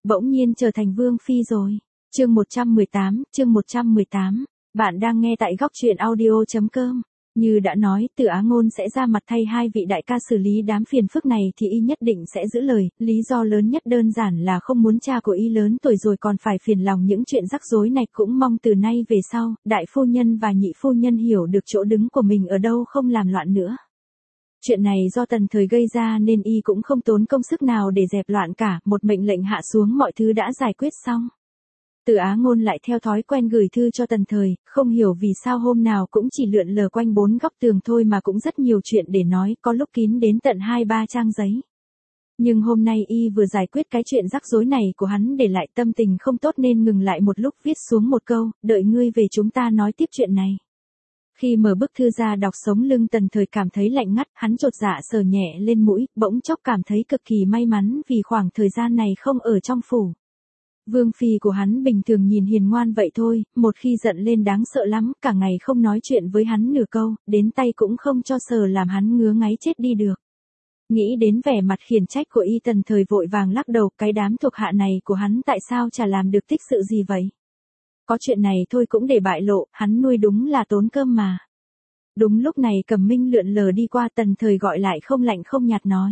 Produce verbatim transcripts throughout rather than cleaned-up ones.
bỗng nhiên trở thành vương phi rồi. Chương một trăm mười tám, chương một trăm mười tám. Bạn đang nghe tại góc truyện audio chấm com. Như đã nói, Từ Á Ngôn sẽ ra mặt thay hai vị đại ca xử lý đám phiền phức này thì y nhất định sẽ giữ lời, lý do lớn nhất đơn giản là không muốn cha của y lớn tuổi rồi còn phải phiền lòng những chuyện rắc rối này, cũng mong từ nay về sau, đại phu nhân và nhị phu nhân hiểu được chỗ đứng của mình ở đâu, không làm loạn nữa. Chuyện này do Tần Thời gây ra nên y cũng không tốn công sức nào để dẹp loạn cả, một mệnh lệnh hạ xuống mọi thứ đã giải quyết xong. Từ Á Ngôn lại theo thói quen gửi thư cho Tần Thời, không hiểu vì sao hôm nào cũng chỉ lượn lờ quanh bốn góc tường thôi mà cũng rất nhiều chuyện để nói, có lúc kín đến tận hai ba trang giấy. Nhưng hôm nay y vừa giải quyết cái chuyện rắc rối này của hắn để lại tâm tình không tốt nên ngừng lại một lúc, viết xuống một câu, đợi ngươi về chúng ta nói tiếp chuyện này. Khi mở bức thư ra đọc, sống lưng Tần Thời cảm thấy lạnh ngắt, hắn chột dạ sờ nhẹ lên mũi, bỗng chốc cảm thấy cực kỳ may mắn vì khoảng thời gian này không ở trong phủ. Vương phi của hắn bình thường nhìn hiền ngoan vậy thôi, một khi giận lên đáng sợ lắm, cả ngày không nói chuyện với hắn nửa câu, đến tay cũng không cho sờ làm hắn ngứa ngáy chết đi được. Nghĩ đến vẻ mặt khiển trách của y, Tần Thời vội vàng lắc đầu, cái đám thuộc hạ này của hắn tại sao chả làm được tích sự gì vậy? Có chuyện này thôi cũng để bại lộ, hắn nuôi đúng là tốn cơm mà. Đúng lúc này Cẩm Minh lượn lờ đi qua, Tần Thời gọi lại không lạnh không nhạt nói.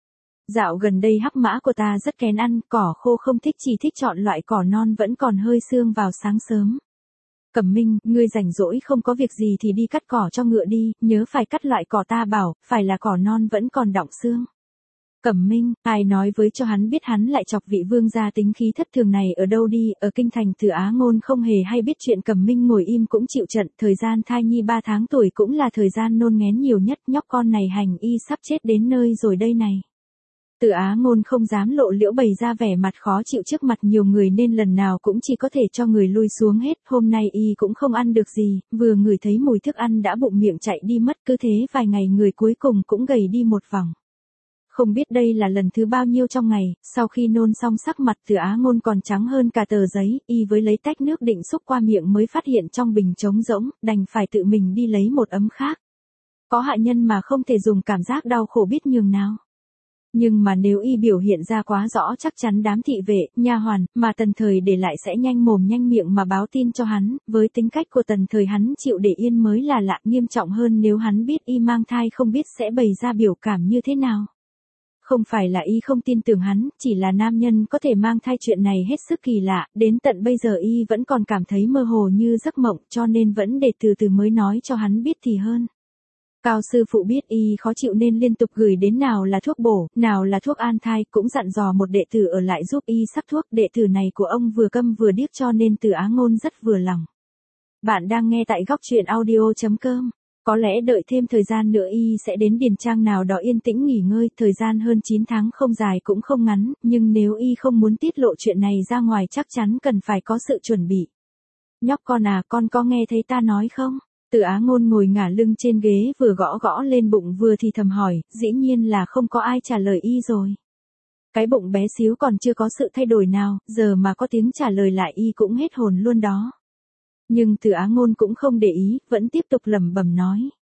Dạo gần đây hắc mã của ta rất kén ăn, cỏ khô không thích, chỉ thích chọn loại cỏ non vẫn còn hơi sương vào sáng sớm. Cẩm Minh, ngươi rảnh rỗi không có việc gì thì đi cắt cỏ cho ngựa đi, nhớ phải cắt loại cỏ ta bảo, phải là cỏ non vẫn còn đọng sương. Cẩm Minh, ai nói với cho hắn biết hắn lại chọc vị vương gia tính khí thất thường này ở đâu đi, ở kinh thành Từ Á Ngôn không hề hay biết chuyện. Cẩm Minh ngồi im cũng chịu trận, thời gian thai nhi ba tháng tuổi cũng là thời gian nôn nghén nhiều nhất, nhóc con này hành y sắp chết đến nơi rồi đây này. Từ Á Ngôn không dám lộ liễu bày ra vẻ mặt khó chịu trước mặt nhiều người nên lần nào cũng chỉ có thể cho người lui xuống hết, hôm nay y cũng không ăn được gì, vừa ngửi thấy mùi thức ăn đã bụng miệng chạy đi mất, cứ thế vài ngày người cuối cùng cũng gầy đi một vòng. Không biết đây là lần thứ bao nhiêu trong ngày, sau khi nôn xong sắc mặt Từ Á Ngôn còn trắng hơn cả tờ giấy, y với lấy tách nước định xúc qua miệng mới phát hiện trong bình trống rỗng, đành phải tự mình đi lấy một ấm khác. Có hạ nhân mà không thể dùng cảm giác đau khổ biết nhường nào. Nhưng mà nếu y biểu hiện ra quá rõ chắc chắn đám thị vệ, nha hoàn, mà Tần Thời để lại sẽ nhanh mồm nhanh miệng mà báo tin cho hắn, với tính cách của Tần Thời hắn chịu để yên mới là lạ, nghiêm trọng hơn nếu hắn biết y mang thai không biết sẽ bày ra biểu cảm như thế nào. Không phải là y không tin tưởng hắn, chỉ là nam nhân có thể mang thai chuyện này hết sức kỳ lạ, đến tận bây giờ y vẫn còn cảm thấy mơ hồ như giấc mộng, cho nên vẫn để từ từ mới nói cho hắn biết thì hơn. Cao sư phụ biết y khó chịu nên liên tục gửi đến nào là thuốc bổ, nào là thuốc an thai, cũng dặn dò một đệ tử ở lại giúp y sắc thuốc. Đệ tử này của ông vừa câm vừa điếc cho nên Từ Á Ngôn rất vừa lòng. Bạn đang nghe tại góc truyện audio chấm com. Có lẽ đợi thêm thời gian nữa y sẽ đến điền trang nào đó yên tĩnh nghỉ ngơi, thời gian hơn chín tháng không dài cũng không ngắn, nhưng nếu y không muốn tiết lộ chuyện này ra ngoài chắc chắn cần phải có sự chuẩn bị. Nhóc con à, con có nghe thấy ta nói không? Từ Á Ngôn ngồi ngả lưng trên ghế vừa gõ gõ lên bụng vừa thì thầm hỏi, dĩ nhiên là không có ai trả lời y rồi. Cái bụng bé xíu còn chưa có sự thay đổi nào, giờ mà có tiếng trả lời lại y cũng hết hồn luôn đó. Nhưng Từ Á Ngôn cũng không để ý, vẫn tiếp tục lẩm bẩm nói.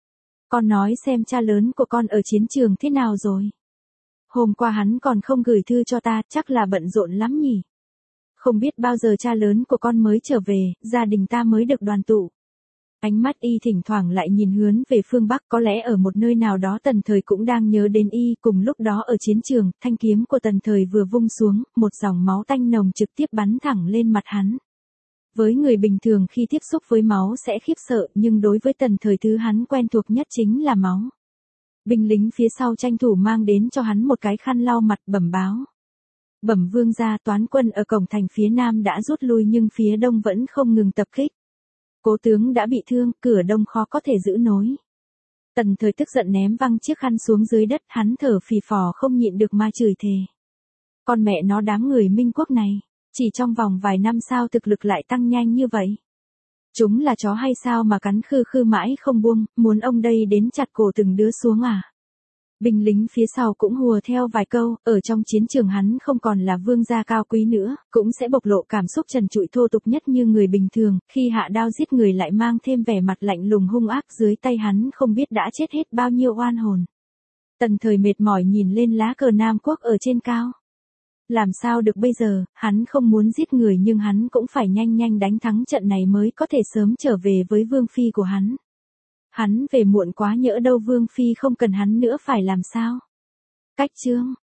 Con nói xem cha lớn của con ở chiến trường thế nào rồi? Hôm qua hắn còn không gửi thư cho ta, chắc là bận rộn lắm nhỉ? Không biết bao giờ cha lớn của con mới trở về, gia đình ta mới được đoàn tụ. Ánh mắt y thỉnh thoảng lại nhìn hướng về phương Bắc, có lẽ ở một nơi nào đó Tần Thời cũng đang nhớ đến y. Cùng lúc đó ở chiến trường, thanh kiếm của Tần Thời vừa vung xuống, một dòng máu tanh nồng trực tiếp bắn thẳng lên mặt hắn. Với người bình thường khi tiếp xúc với máu sẽ khiếp sợ, nhưng đối với Tần Thời thứ hắn quen thuộc nhất chính là máu. Binh lính phía sau tranh thủ mang đến cho hắn một cái khăn lau mặt, bẩm báo. Bẩm vương gia, toán quân ở cổng thành phía nam đã rút lui nhưng phía đông vẫn không ngừng tập kích. Cố tướng đã bị thương, cửa đông khó có thể giữ nối. Tần Thời tức giận ném văng chiếc khăn xuống dưới đất, hắn thở phì phò không nhịn được mà chửi thề. Con mẹ nó đám người Minh Quốc này, chỉ trong vòng vài năm sao thực lực lại tăng nhanh như vậy? Chúng là chó hay sao mà cắn khư khư mãi không buông, muốn ông đây đến chặt cổ từng đứa xuống à? Binh lính phía sau cũng hùa theo vài câu, ở trong chiến trường hắn không còn là vương gia cao quý nữa, cũng sẽ bộc lộ cảm xúc trần trụi thô tục nhất như người bình thường, khi hạ đao giết người lại mang thêm vẻ mặt lạnh lùng hung ác, dưới tay hắn không biết đã chết hết bao nhiêu oan hồn. Tần Thời mệt mỏi nhìn lên lá cờ Nam Quốc ở trên cao. Làm sao được bây giờ, hắn không muốn giết người nhưng hắn cũng phải nhanh nhanh đánh thắng trận này mới có thể sớm trở về với vương phi của hắn. Hắn về muộn quá nhỡ đâu vương phi không cần hắn nữa phải làm sao? Cách chương